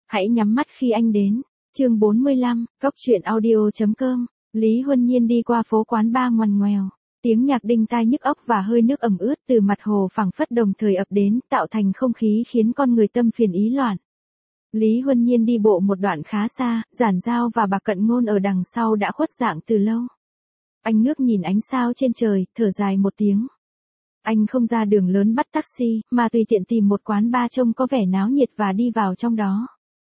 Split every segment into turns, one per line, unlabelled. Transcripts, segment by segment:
Hãy nhắm mắt khi anh đến. Chương 45, Cốc truyện audio.com. Lý Huân Nhiên đi qua phố quán bar ngoằn ngoèo. Tiếng nhạc đinh tai nhức óc và hơi nước ẩm ướt từ mặt hồ phảng phất đồng thời ập đến, tạo thành không khí khiến con người tâm phiền ý loạn. Lý Huân Nhiên đi bộ một đoạn khá xa, Giản Giao và Bạc Cận Ngôn ở đằng sau đã khuất dạng từ lâu. Anh ngước nhìn ánh sao trên trời, thở dài một tiếng. Anh không ra đường lớn bắt taxi, mà tùy tiện tìm một quán bar trông có vẻ náo nhiệt và đi vào trong đó.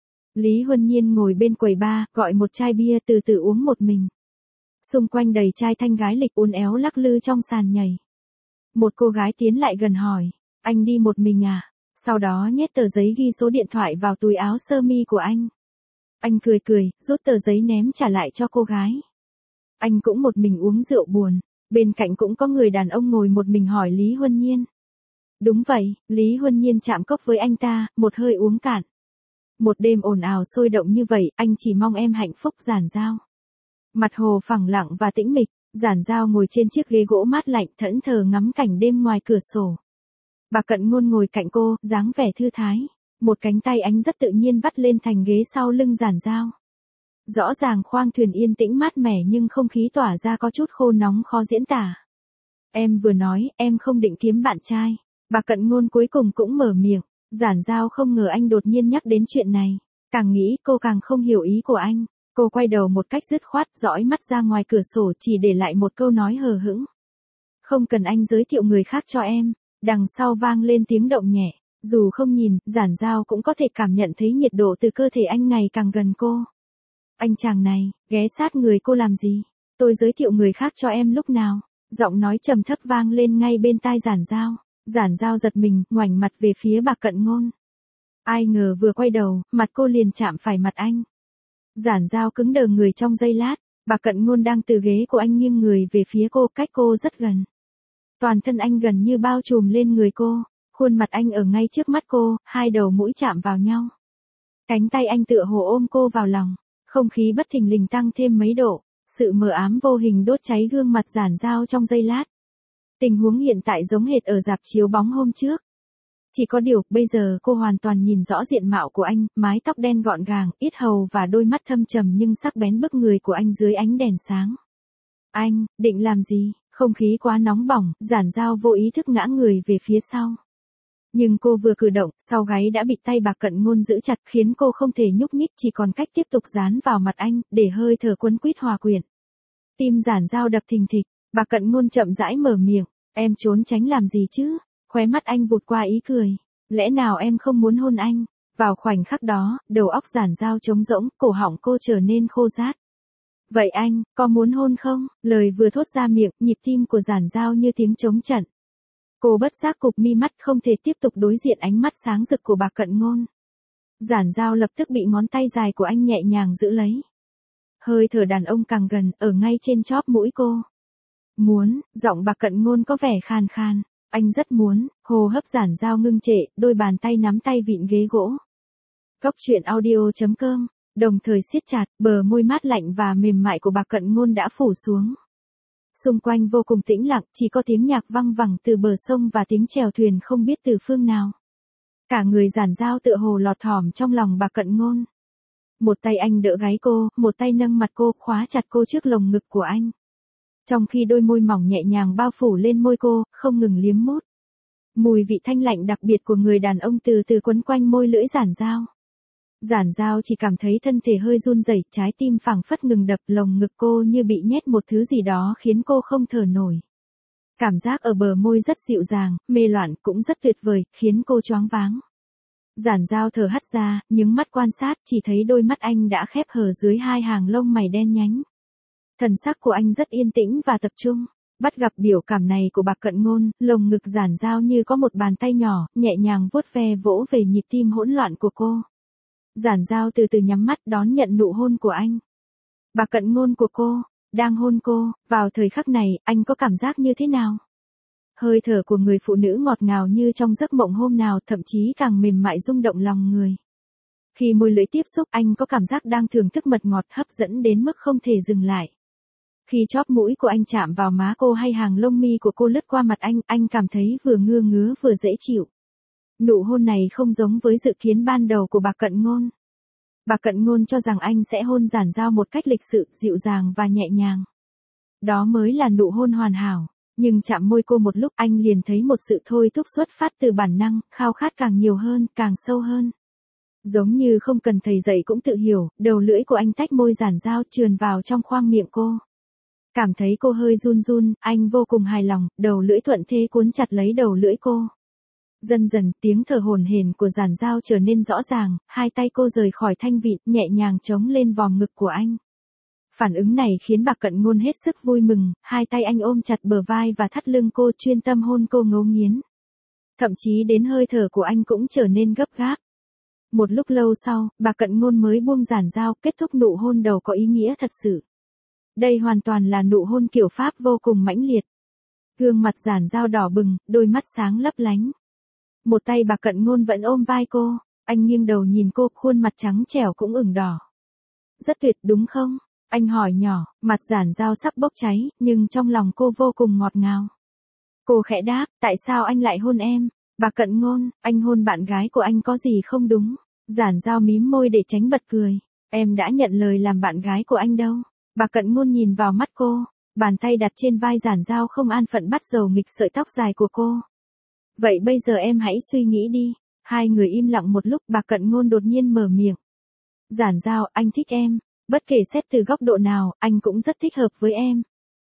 Lý Huân Nhiên ngồi bên quầy bar, gọi một chai bia từ từ uống một mình. Xung quanh đầy trai thanh gái lịch uốn éo lắc lư trong sàn nhảy. Một cô gái tiến lại gần hỏi, anh đi một mình à? Sau đó nhét tờ giấy ghi số điện thoại vào túi áo sơ mi của anh. Anh cười cười, rút tờ giấy ném trả lại cho cô gái. Anh cũng một mình uống rượu buồn. Bên cạnh cũng có người đàn ông ngồi một mình hỏi Lý Huân Nhiên. Đúng vậy, Lý Huân Nhiên chạm cốc với anh ta, một hơi uống cạn. Một đêm ồn ào sôi động như vậy, anh chỉ mong em hạnh phúc. Giản Giao. Mặt hồ phẳng lặng và tĩnh mịch, Giản Giao ngồi trên chiếc ghế gỗ mát lạnh thẫn thờ ngắm cảnh đêm ngoài cửa sổ. Bạc Cận Ngôn ngồi cạnh cô, dáng vẻ thư thái. Một cánh tay anh rất tự nhiên vắt lên thành ghế sau lưng Giản Giao. Rõ ràng khoang thuyền yên tĩnh mát mẻ nhưng không khí tỏa ra có chút khô nóng khó diễn tả. Em vừa nói, em không định kiếm bạn trai. Bạc Cận Ngôn cuối cùng cũng mở miệng. Giản Giao không ngờ anh đột nhiên nhắc đến chuyện này. Càng nghĩ cô càng không hiểu ý của anh. Cô quay đầu một cách dứt khoát, dõi mắt ra ngoài cửa sổ chỉ để lại một câu nói hờ hững. Không cần anh giới thiệu người khác cho em. Đằng sau vang lên tiếng động nhẹ. Dù không nhìn, Giản Giao cũng có thể cảm nhận thấy nhiệt độ từ cơ thể anh ngày càng gần cô. Anh chàng này, ghé sát người cô làm gì? Tôi giới thiệu người khác cho em lúc nào? Giọng nói trầm thấp vang lên ngay bên tai Giản Giao. Giản Giao giật mình, ngoảnh mặt về phía Bạc Cận Ngôn. Ai ngờ vừa quay đầu, mặt cô liền chạm phải mặt anh. Giản Giao cứng đờ người trong giây lát. Bạc Cận Ngôn đang từ ghế của anh nghiêng người về phía cô, cách cô rất gần. Toàn thân anh gần như bao trùm lên người cô. Khuôn mặt anh ở ngay trước mắt cô, hai đầu mũi chạm vào nhau. Cánh tay anh tựa hồ ôm cô vào lòng. Không khí bất thình lình tăng thêm mấy độ, sự mờ ám vô hình đốt cháy gương mặt Giản Giao trong giây lát. Tình huống hiện tại giống hệt ở rạp chiếu bóng hôm trước. Chỉ có điều, bây giờ cô hoàn toàn nhìn rõ diện mạo của anh, mái tóc đen gọn gàng, yết hầu và đôi mắt thâm trầm nhưng sắc bén bức người của anh dưới ánh đèn sáng. Anh, định làm gì? Không khí quá nóng bỏng, Giản Giao vô ý thức ngã người về phía sau. Nhưng cô vừa cử động, sau gáy đã bị tay Bạc Cận Ngôn giữ chặt khiến cô không thể nhúc nhích, chỉ còn cách tiếp tục dán vào mặt anh, để hơi thở quấn quýt hòa quyện. Tim Giản Giao đập thình thịch, Bạc Cận Ngôn chậm rãi mở miệng, em trốn tránh làm gì chứ? Khóe mắt anh vụt qua ý cười, lẽ nào em không muốn hôn anh? Vào khoảnh khắc đó, đầu óc Giản Giao trống rỗng, cổ họng cô trở nên khô rát. Vậy anh, có muốn hôn không? Lời vừa thốt ra miệng, nhịp tim của Giản Giao như tiếng trống trận. Cô bất giác cụp mi mắt không thể tiếp tục đối diện ánh mắt sáng rực của Bạc Cận Ngôn. Giản Giao lập tức bị ngón tay dài của anh nhẹ nhàng giữ lấy. Hơi thở đàn ông càng gần, ở ngay trên chóp mũi cô. Muốn, giọng Bạc Cận Ngôn có vẻ khàn khàn. Anh rất muốn, hô hấp Giản Giao ngưng trệ, đôi bàn tay nắm tay vịn ghế gỗ. Cốc truyện audio.com, đồng thời siết chặt, bờ môi mát lạnh và mềm mại của Bạc Cận Ngôn đã phủ xuống. Xung quanh vô cùng tĩnh lặng, chỉ có tiếng nhạc văng vẳng từ bờ sông và tiếng chèo thuyền không biết từ phương nào. Cả người Giản Giao tựa hồ lọt thỏm trong lòng Bạc Cận Ngôn. Một tay anh đỡ gáy cô, một tay nâng mặt cô, khóa chặt cô trước lồng ngực của anh. Trong khi đôi môi mỏng nhẹ nhàng bao phủ lên môi cô, không ngừng liếm mút. Mùi vị thanh lạnh đặc biệt của người đàn ông từ từ quấn quanh môi lưỡi Giản Giao. Giản Giao chỉ cảm thấy thân thể hơi run rẩy, trái tim phảng phất ngừng đập, lồng ngực cô như bị nhét một thứ gì đó khiến cô không thở nổi. Cảm giác ở bờ môi rất dịu dàng, mê loạn cũng rất tuyệt vời, khiến cô choáng váng. Giản Giao thở hắt ra, nhướng mắt quan sát, chỉ thấy đôi mắt anh đã khép hờ dưới hai hàng lông mày đen nhánh. Thần sắc của anh rất yên tĩnh và tập trung. Bắt gặp biểu cảm này của Bạc Cận Ngôn, lồng ngực Giản Giao như có một bàn tay nhỏ, nhẹ nhàng vuốt ve vỗ về nhịp tim hỗn loạn của cô. Giản Giao từ từ nhắm mắt đón nhận nụ hôn của anh. Bạc Cận Ngôn của cô, đang hôn cô, vào thời khắc này, anh có cảm giác như thế nào? Hơi thở của người phụ nữ ngọt ngào như trong giấc mộng hôm nào, thậm chí càng mềm mại rung động lòng người. Khi môi lưỡi tiếp xúc, anh có cảm giác đang thưởng thức mật ngọt hấp dẫn đến mức không thể dừng lại. Khi chóp mũi của anh chạm vào má cô hay hàng lông mi của cô lướt qua mặt anh cảm thấy vừa ngứa ngứa vừa dễ chịu. Nụ hôn này không giống với dự kiến ban đầu của Bạc Cận Ngôn. Bà Cận Ngôn cho rằng anh sẽ hôn Giản Giao một cách lịch sự, dịu dàng và nhẹ nhàng. Đó mới là nụ hôn hoàn hảo. Nhưng chạm môi cô một lúc anh liền thấy một sự thôi thúc xuất phát từ bản năng, khao khát càng nhiều hơn, càng sâu hơn. Giống như không cần thầy dạy cũng tự hiểu, đầu lưỡi của anh tách môi Giản Giao trườn vào trong khoang miệng cô. Cảm thấy cô hơi run run, anh vô cùng hài lòng, đầu lưỡi thuận thế cuốn chặt lấy đầu lưỡi cô. Dần dần, tiếng thở hổn hển của Giản Giao trở nên rõ ràng, hai tay cô rời khỏi thanh vịt, nhẹ nhàng chống lên vòm ngực của anh. Phản ứng này khiến bà Cận Ngôn hết sức vui mừng, hai tay anh ôm chặt bờ vai và thắt lưng cô, chuyên tâm hôn cô ngấu nghiến. Thậm chí đến hơi thở của anh cũng trở nên gấp gáp. Một lúc lâu sau, bà Cận Ngôn mới buông Giản Giao, kết thúc nụ hôn đầu có ý nghĩa thật sự. Đây hoàn toàn là nụ hôn kiểu Pháp vô cùng mãnh liệt. Gương mặt Giản Giao đỏ bừng, đôi mắt sáng lấp lánh. Một tay bà Cận Ngôn vẫn ôm vai cô, anh nghiêng đầu nhìn cô, khuôn mặt trắng trẻo cũng ửng đỏ. Rất tuyệt đúng không? Anh hỏi nhỏ, mặt Giản Giao sắp bốc cháy, nhưng trong lòng cô vô cùng ngọt ngào. Cô khẽ đáp, tại sao anh lại hôn em? Bà Cận Ngôn, anh hôn bạn gái của anh có gì không đúng? Giản Giao mím môi để tránh bật cười. Em đã nhận lời làm bạn gái của anh đâu. Bà Cận Ngôn nhìn vào mắt cô, bàn tay đặt trên vai Giản Giao không an phận bắt dầu nghịch sợi tóc dài của cô. Vậy bây giờ em hãy suy nghĩ đi. Hai người im lặng một lúc, bà Cận Ngôn đột nhiên mở miệng. Giản Giao, anh thích em. Bất kể xét từ góc độ nào, anh cũng rất thích hợp với em.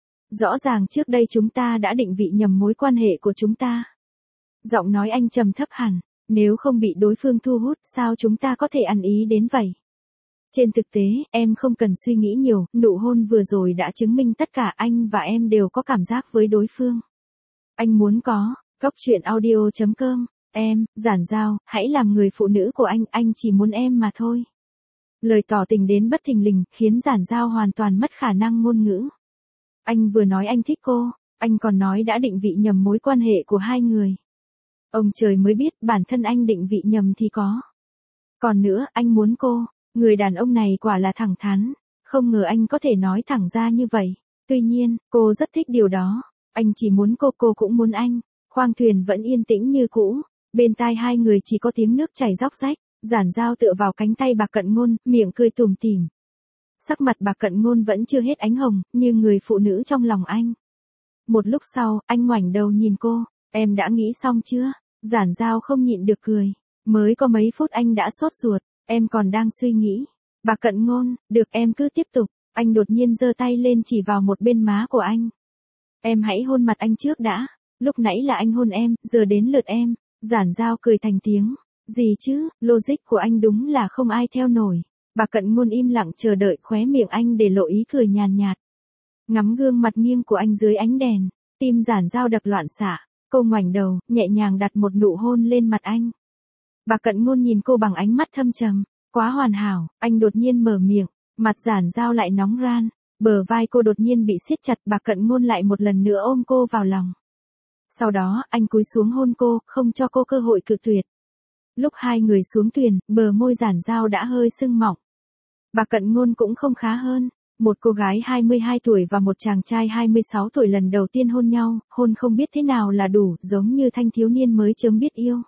Rõ ràng trước đây chúng ta đã định vị nhầm mối quan hệ của chúng ta. Giọng nói anh trầm thấp hẳn, nếu không bị đối phương thu hút sao chúng ta có thể ăn ý đến vậy? Trên thực tế, em không cần suy nghĩ nhiều, nụ hôn vừa rồi đã chứng minh tất cả anh và em đều có cảm giác với đối phương. Anh muốn có, Goctruyện.audio.com, em, Giản Giao, hãy làm người phụ nữ của anh chỉ muốn em mà thôi. Lời tỏ tình đến bất thình lình, khiến Giản Giao hoàn toàn mất khả năng ngôn ngữ. Anh vừa nói anh thích cô, anh còn nói đã định vị nhầm mối quan hệ của hai người. Ông trời mới biết bản thân anh định vị nhầm thì có. Còn nữa, anh muốn cô, người đàn ông này quả là thẳng thắn, không ngờ anh có thể nói thẳng ra như vậy. Tuy nhiên, cô rất thích điều đó, anh chỉ muốn cô cũng muốn anh. Khoang thuyền vẫn yên tĩnh như cũ, bên tai hai người chỉ có tiếng nước chảy róc rách. Giản Giao tựa vào cánh tay bà Cận Ngôn, miệng cười tủm tỉm. Sắc mặt bà Cận Ngôn vẫn chưa hết ánh hồng, như người phụ nữ trong lòng anh. Một lúc sau, anh ngoảnh đầu nhìn cô, em đã nghĩ xong chưa? Giản Giao không nhịn được cười. Mới có mấy phút anh đã sốt ruột, em còn đang suy nghĩ. Bà Cận Ngôn, được em cứ tiếp tục. Anh đột nhiên giơ tay lên chỉ vào một bên má của anh. Em hãy hôn mặt anh trước đã. Lúc nãy là anh hôn em, giờ đến lượt em. Giản Giao cười thành tiếng. Gì chứ, logic của anh đúng là không ai theo nổi. Bà Cận Ngôn im lặng chờ đợi, khóe miệng anh để lộ ý cười nhàn nhạt. Ngắm gương mặt nghiêng của anh dưới ánh đèn, tim Giản Giao đập loạn xạ. Cô ngoảnh đầu, nhẹ nhàng đặt một nụ hôn lên mặt anh. Bà Cận Ngôn nhìn cô bằng ánh mắt thâm trầm. Quá hoàn hảo, anh đột nhiên mở miệng, mặt Giản Giao lại nóng ran. Bờ vai cô đột nhiên bị siết chặt, bà Cận Ngôn lại một lần nữa ôm cô vào lòng. Sau đó, anh cúi xuống hôn cô, không cho cô cơ hội cự tuyệt. Lúc hai người xuống thuyền, bờ môi Giản Giao đã hơi sưng mọng. Bà Cận Ngôn cũng không khá hơn. Một cô gái 22 tuổi và một chàng trai 26 tuổi lần đầu tiên hôn nhau, hôn không biết thế nào là đủ, giống như thanh thiếu niên mới chớm biết yêu.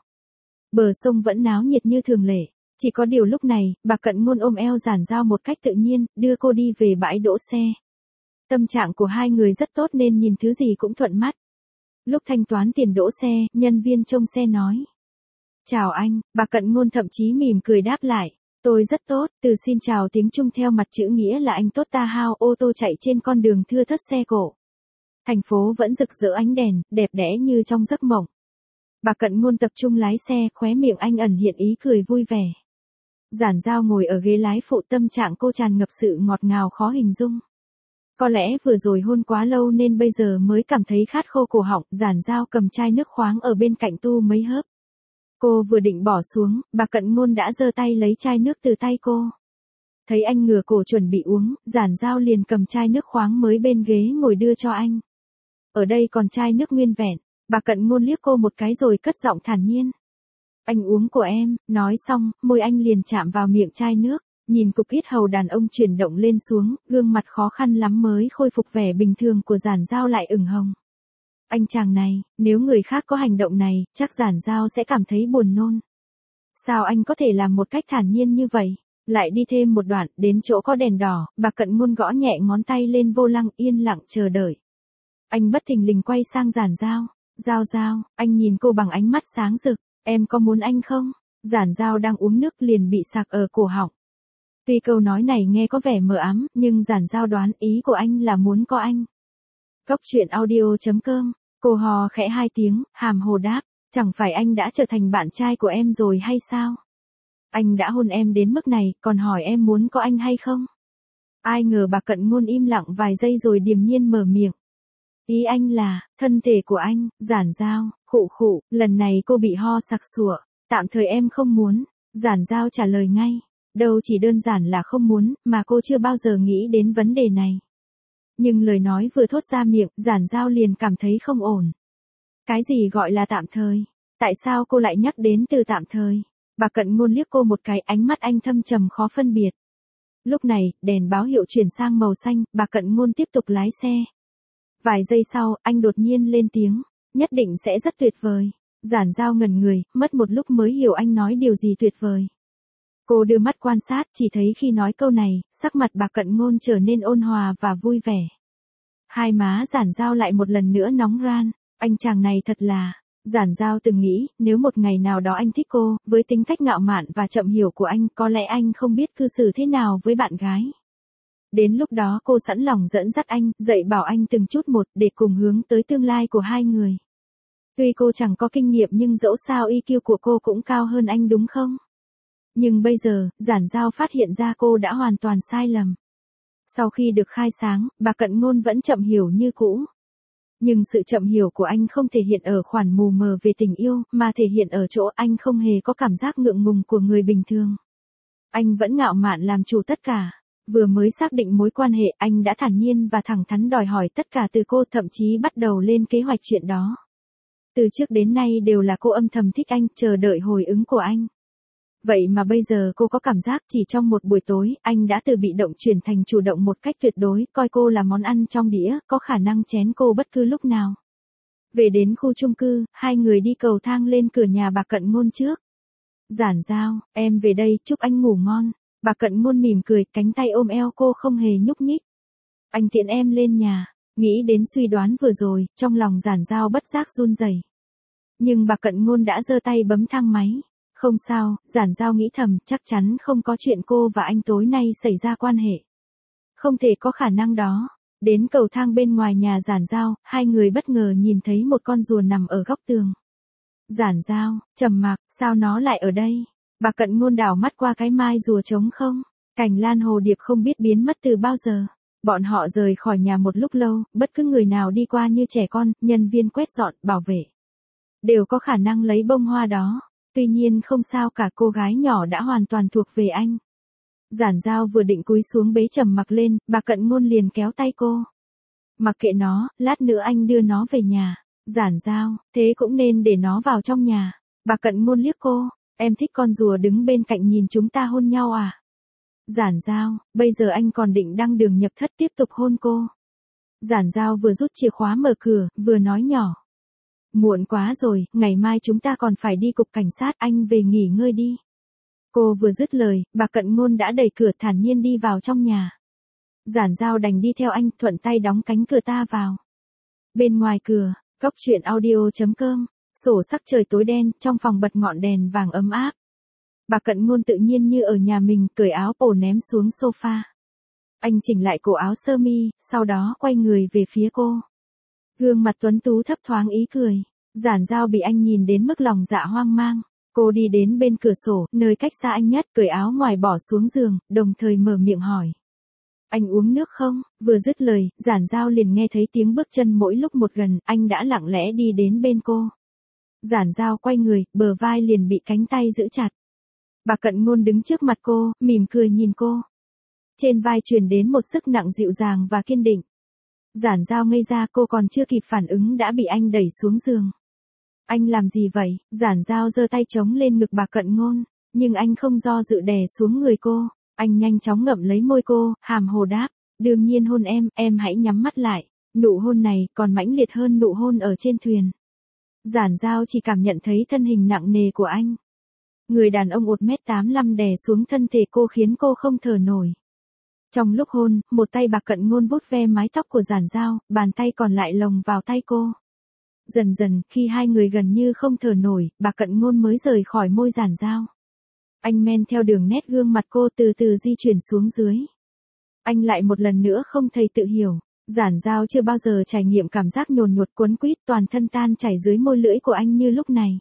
Bờ sông vẫn náo nhiệt như thường lệ. Chỉ có điều lúc này, bà Cận Ngôn ôm eo Giản Giao một cách tự nhiên, đưa cô đi về bãi đỗ xe. Tâm trạng của hai người rất tốt nên nhìn thứ gì cũng thuận mắt. Lúc thanh toán tiền đỗ xe, nhân viên trông xe nói. Chào anh, bà Cận Ngôn thậm chí mỉm cười đáp lại. Tôi rất tốt, từ xin chào tiếng Trung theo mặt chữ nghĩa là anh tốt ta hao. Ô tô chạy trên con đường thưa thớt xe cộ. Thành phố vẫn rực rỡ ánh đèn, đẹp đẽ như trong giấc mộng. Bà Cận Ngôn tập trung lái xe, khóe miệng anh ẩn hiện ý cười vui vẻ. Giản Giao ngồi ở ghế lái phụ, tâm trạng cô tràn ngập sự ngọt ngào khó hình dung. Có lẽ vừa rồi hôn quá lâu nên bây giờ mới cảm thấy khát khô cổ họng. Giản Giao cầm chai nước khoáng ở bên cạnh tu mấy hớp. Cô vừa định bỏ xuống, bà Cận Ngôn đã giơ tay lấy chai nước từ tay cô. Thấy anh ngửa cổ chuẩn bị uống, Giản Giao liền cầm chai nước khoáng mới bên ghế ngồi đưa cho anh. Ở đây còn chai nước nguyên vẹn. Bà Cận Ngôn liếc cô một cái rồi cất giọng thản nhiên. Anh uống của em, nói xong, môi anh liền chạm vào miệng chai nước. Nhìn cục yết hầu đàn ông chuyển động lên xuống, gương mặt khó khăn lắm mới khôi phục vẻ bình thường của Giản Giao lại ửng hồng. Anh chàng này, nếu người khác có hành động này, chắc Giản Giao sẽ cảm thấy buồn nôn. Sao anh có thể làm một cách thản nhiên như vậy? Lại đi thêm một đoạn, đến chỗ có đèn đỏ, bà Cận Ngôn gõ nhẹ ngón tay lên vô lăng, yên lặng chờ đợi. Anh bất thình lình quay sang Giản Giao. Giao Giao, anh nhìn cô bằng ánh mắt sáng rực, em có muốn anh không? Giản Giao đang uống nước liền bị sặc ở cổ họng. Tuy câu nói này nghe có vẻ mờ ám, nhưng Giản Giao đoán ý của anh là muốn có anh. Cốc truyện audio.com, cô hò khẽ 2 tiếng, hàm hồ đáp, chẳng phải anh đã trở thành bạn trai của em rồi hay sao? Anh đã hôn em đến mức này, còn hỏi em muốn có anh hay không? Ai ngờ bà Cận Ngôn im lặng vài giây rồi điềm nhiên mở miệng. Ý anh là, thân thể của anh, Giản Giao, khụ khụ, lần này cô bị ho sặc sụa, tạm thời em không muốn. Giản Giao trả lời ngay, đâu chỉ đơn giản là không muốn, mà cô chưa bao giờ nghĩ đến vấn đề này. Nhưng lời nói vừa thốt ra miệng, Giản Giao liền cảm thấy không ổn. Cái gì gọi là tạm thời? Tại sao cô lại nhắc đến từ tạm thời? Bà Cận Ngôn liếc cô một cái, ánh mắt anh thâm trầm khó phân biệt. Lúc này, đèn báo hiệu chuyển sang màu xanh, bà Cận Ngôn tiếp tục lái xe. Vài giây sau, anh đột nhiên lên tiếng, nhất định sẽ rất tuyệt vời. Giản Giao ngẩn người, mất một lúc mới hiểu anh nói điều gì tuyệt vời. Cô đưa mắt quan sát, chỉ thấy khi nói câu này, sắc mặt bà Cận Ngôn trở nên ôn hòa và vui vẻ. Hai má Giản Giao lại một lần nữa nóng ran, anh chàng này thật là... Giản Giao từng nghĩ, nếu một ngày nào đó anh thích cô, với tính cách ngạo mạn và chậm hiểu của anh, có lẽ anh không biết cư xử thế nào với bạn gái. Đến lúc đó cô sẵn lòng dẫn dắt anh, dạy bảo anh từng chút một để cùng hướng tới tương lai của hai người. Tuy cô chẳng có kinh nghiệm nhưng dẫu sao EQ của cô cũng cao hơn anh đúng không? Nhưng bây giờ, Giản Giao phát hiện ra cô đã hoàn toàn sai lầm. Sau khi được khai sáng, bà Cận Ngôn vẫn chậm hiểu như cũ. Nhưng sự chậm hiểu của anh không thể hiện ở khoản mù mờ về tình yêu, mà thể hiện ở chỗ anh không hề có cảm giác ngượng ngùng của người bình thường. Anh vẫn ngạo mạn làm chủ tất cả. Vừa mới xác định mối quan hệ, anh đã thản nhiên và thẳng thắn đòi hỏi tất cả từ cô, thậm chí bắt đầu lên kế hoạch chuyện đó. Từ trước đến nay đều là cô âm thầm thích anh, chờ đợi hồi ứng của anh. Vậy mà bây giờ cô có cảm giác chỉ trong một buổi tối, anh đã từ bị động chuyển thành chủ động một cách tuyệt đối, coi cô là món ăn trong đĩa, có khả năng chén cô bất cứ lúc nào. Về đến khu chung cư, hai người đi cầu thang lên cửa nhà bà Cận Ngôn trước. Giản Giao, em về đây, chúc anh ngủ ngon. Bà Cận Ngôn mỉm cười, cánh tay ôm eo cô không hề nhúc nhích. Anh tiễn em lên nhà. Nghĩ đến suy đoán vừa rồi, trong lòng Giản Giao bất giác run rẩy. Nhưng bà Cận Ngôn đã giơ tay bấm thang máy. Không sao, Giản Giao nghĩ thầm, chắc chắn không có chuyện cô và anh tối nay xảy ra quan hệ. Không thể có khả năng đó. Đến cầu thang bên ngoài nhà Giản Giao, hai người bất ngờ nhìn thấy một con rùa nằm ở góc tường. Giản Giao, trầm mặc, sao nó lại ở đây? Bà Cận Ngôn đảo mắt qua cái mai rùa trống không. Cành lan hồ điệp không biết biến mất từ bao giờ. Bọn họ rời khỏi nhà một lúc lâu, bất cứ người nào đi qua như trẻ con, nhân viên quét dọn, bảo vệ. Đều có khả năng lấy bông hoa đó. Tuy nhiên không sao cả, cô gái nhỏ đã hoàn toàn thuộc về anh. Giản Giao vừa định cúi xuống bế trầm mặc lên, bà Cận Ngôn liền kéo tay cô. Mặc kệ nó, lát nữa anh đưa nó về nhà. Giản Giao, thế cũng nên để nó vào trong nhà. Bà Cận Ngôn liếc cô, em thích con rùa đứng bên cạnh nhìn chúng ta hôn nhau à? Giản Giao, bây giờ anh còn định đăng đường nhập thất tiếp tục hôn cô. Giản Giao vừa rút chìa khóa mở cửa, vừa nói nhỏ. Muộn quá rồi, ngày mai chúng ta còn phải đi cục cảnh sát, anh về nghỉ ngơi đi. Cô vừa dứt lời, bà Cận Ngôn đã đẩy cửa thản nhiên đi vào trong nhà. Giản Giao đành đi theo anh, thuận tay đóng cánh cửa ta vào. Bên ngoài cửa, cốc truyện audio.com, sổ sắc trời tối đen, trong phòng bật ngọn đèn vàng ấm áp. Bà Cận Ngôn tự nhiên như ở nhà mình, cởi áo cổ ném xuống sofa. Anh chỉnh lại cổ áo sơ mi, sau đó quay người về phía cô. Gương mặt tuấn tú thấp thoáng ý cười. Giản Giao bị anh nhìn đến mức lòng dạ hoang mang. Cô đi đến bên cửa sổ, nơi cách xa anh nhất, cởi áo ngoài bỏ xuống giường, đồng thời mở miệng hỏi. Anh uống nước không? Vừa dứt lời, Giản Giao liền nghe thấy tiếng bước chân mỗi lúc một gần, anh đã lặng lẽ đi đến bên cô. Giản Giao quay người, bờ vai liền bị cánh tay giữ chặt. Bà Cận Ngôn đứng trước mặt cô, mỉm cười nhìn cô. Trên vai truyền đến một sức nặng dịu dàng và kiên định. Giản Giao ngây ra, cô còn chưa kịp phản ứng đã bị anh đẩy xuống giường. Anh làm gì vậy? Giản Giao giơ tay chống lên ngực bà Cận Ngôn, nhưng anh không do dự đè xuống người cô. Anh nhanh chóng ngậm lấy môi cô, hàm hồ đáp, đương nhiên hôn em hãy nhắm mắt lại. Nụ hôn này còn mãnh liệt hơn nụ hôn ở trên thuyền. Giản Giao chỉ cảm nhận thấy thân hình nặng nề của anh. Người đàn ông 1m85 đè xuống thân thể cô khiến cô không thở nổi. Trong lúc hôn, một tay Bạc Cận Ngôn vuốt ve mái tóc của Giản Giao, bàn tay còn lại lồng vào tay cô. Dần dần, khi hai người gần như không thở nổi, Bạc Cận Ngôn mới rời khỏi môi Giản Giao. Anh men theo đường nét gương mặt cô từ từ di chuyển xuống dưới. Anh lại một lần nữa không thấy tự hiểu. Giản Giao chưa bao giờ trải nghiệm cảm giác nhồn nhột cuốn quýt toàn thân tan chảy dưới môi lưỡi của anh như lúc này.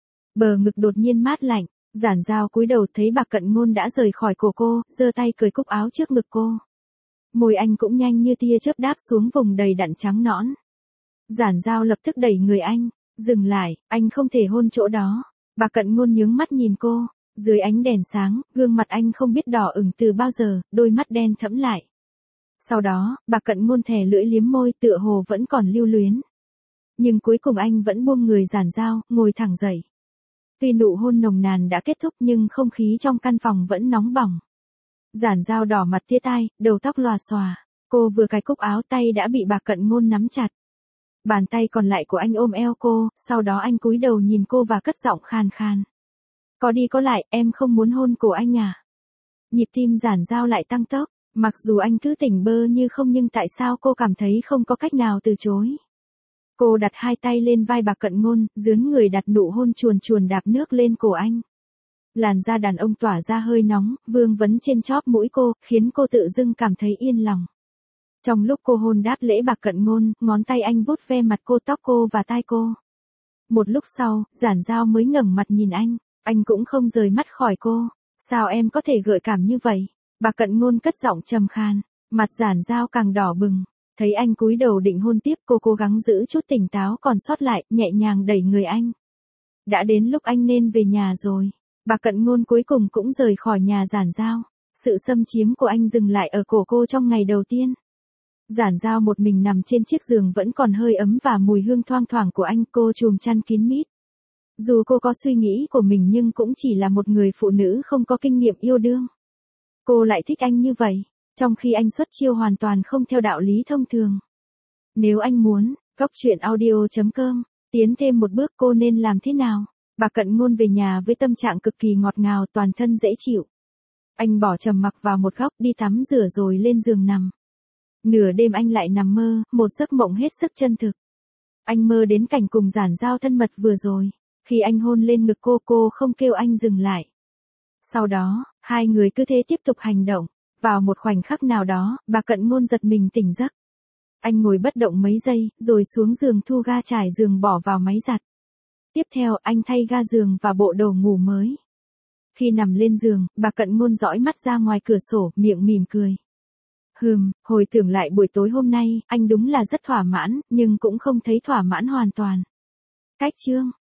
Bờ ngực đột nhiên mát lạnh, Giản Giao cúi đầu thấy Bạc Cận Ngôn đã rời khỏi cổ cô, giơ tay cởi cúc áo trước ngực cô. Môi anh cũng nhanh như tia chớp đáp xuống vùng đầy đặn trắng nõn. Giản Giao lập tức đẩy người anh, dừng lại, anh không thể hôn chỗ đó. Bạc Cận Ngôn nhướng mắt nhìn cô, dưới ánh đèn sáng, gương mặt anh không biết đỏ ửng từ bao giờ, đôi mắt đen thẫm lại. Sau đó, Bạc Cận Ngôn thè lưỡi liếm môi tựa hồ vẫn còn lưu luyến. Nhưng cuối cùng anh vẫn buông người Giản Giao, ngồi thẳng dậy. Tuy nụ hôn nồng nàn đã kết thúc nhưng không khí trong căn phòng vẫn nóng bỏng. Giản Giao đỏ mặt tía tai, đầu tóc lòa xòa. Cô vừa cài cúc áo tay đã bị Bạc Cận Ngôn nắm chặt. Bàn tay còn lại của anh ôm eo cô, sau đó anh cúi đầu nhìn cô và cất giọng khàn khàn. Có đi có lại, em không muốn hôn cổ anh à? Nhịp tim Giản Giao lại tăng tốc, mặc dù anh cứ tỉnh bơ như không nhưng tại sao cô cảm thấy không có cách nào từ chối. Cô đặt hai tay lên vai Bạc Cận Ngôn, dướn người đặt nụ hôn chuồn chuồn đạp nước lên cổ anh. Làn da đàn ông tỏa ra hơi nóng, vương vấn trên chóp mũi cô, khiến cô tự dưng cảm thấy yên lòng. Trong lúc cô hôn đáp lễ Bạc Cận Ngôn, ngón tay anh vuốt ve mặt cô, tóc cô và tai cô. Một lúc sau, Giản Giao mới ngẩng mặt nhìn anh cũng không rời mắt khỏi cô. Sao em có thể gợi cảm như vậy? Bạc Cận Ngôn cất giọng trầm khan, mặt Giản Giao càng đỏ bừng. Thấy anh cúi đầu định hôn tiếp, cô cố gắng giữ chút tỉnh táo còn sót lại, nhẹ nhàng đẩy người anh. Đã đến lúc anh nên về nhà rồi. Bạc Cận Ngôn cuối cùng cũng rời khỏi nhà Giản Giao. Sự xâm chiếm của anh dừng lại ở cổ cô trong ngày đầu tiên. Giản Giao một mình nằm trên chiếc giường vẫn còn hơi ấm và mùi hương thoang thoảng của anh, cô chùm chăn kín mít. Dù cô có suy nghĩ của mình nhưng cũng chỉ là một người phụ nữ không có kinh nghiệm yêu đương. Cô lại thích anh như vậy, trong khi anh xuất chiêu hoàn toàn không theo đạo lý thông thường. Nếu anh muốn, goctruyện.audio.com, tiến thêm một bước cô nên làm thế nào? Bạc Cận Ngôn về nhà với tâm trạng cực kỳ ngọt ngào, toàn thân dễ chịu. Anh bỏ trầm mặc vào một góc, đi tắm rửa rồi lên giường nằm. Nửa đêm anh lại nằm mơ, một giấc mộng hết sức chân thực. Anh mơ đến cảnh cùng Giản Giao thân mật vừa rồi. Khi anh hôn lên ngực cô không kêu anh dừng lại. Sau đó, hai người cứ thế tiếp tục hành động. Vào một khoảnh khắc nào đó, Bạc Cận Ngôn giật mình tỉnh giấc. Anh ngồi bất động mấy giây, rồi xuống giường thu ga trải giường bỏ vào máy giặt. Tiếp theo, anh thay ga giường và bộ đồ ngủ mới. Khi nằm lên giường, Bạc Cận Ngôn dõi mắt ra ngoài cửa sổ, miệng mỉm cười. Hồi tưởng lại buổi tối hôm nay, anh đúng là rất thỏa mãn, nhưng cũng không thấy thỏa mãn hoàn toàn. Cách chương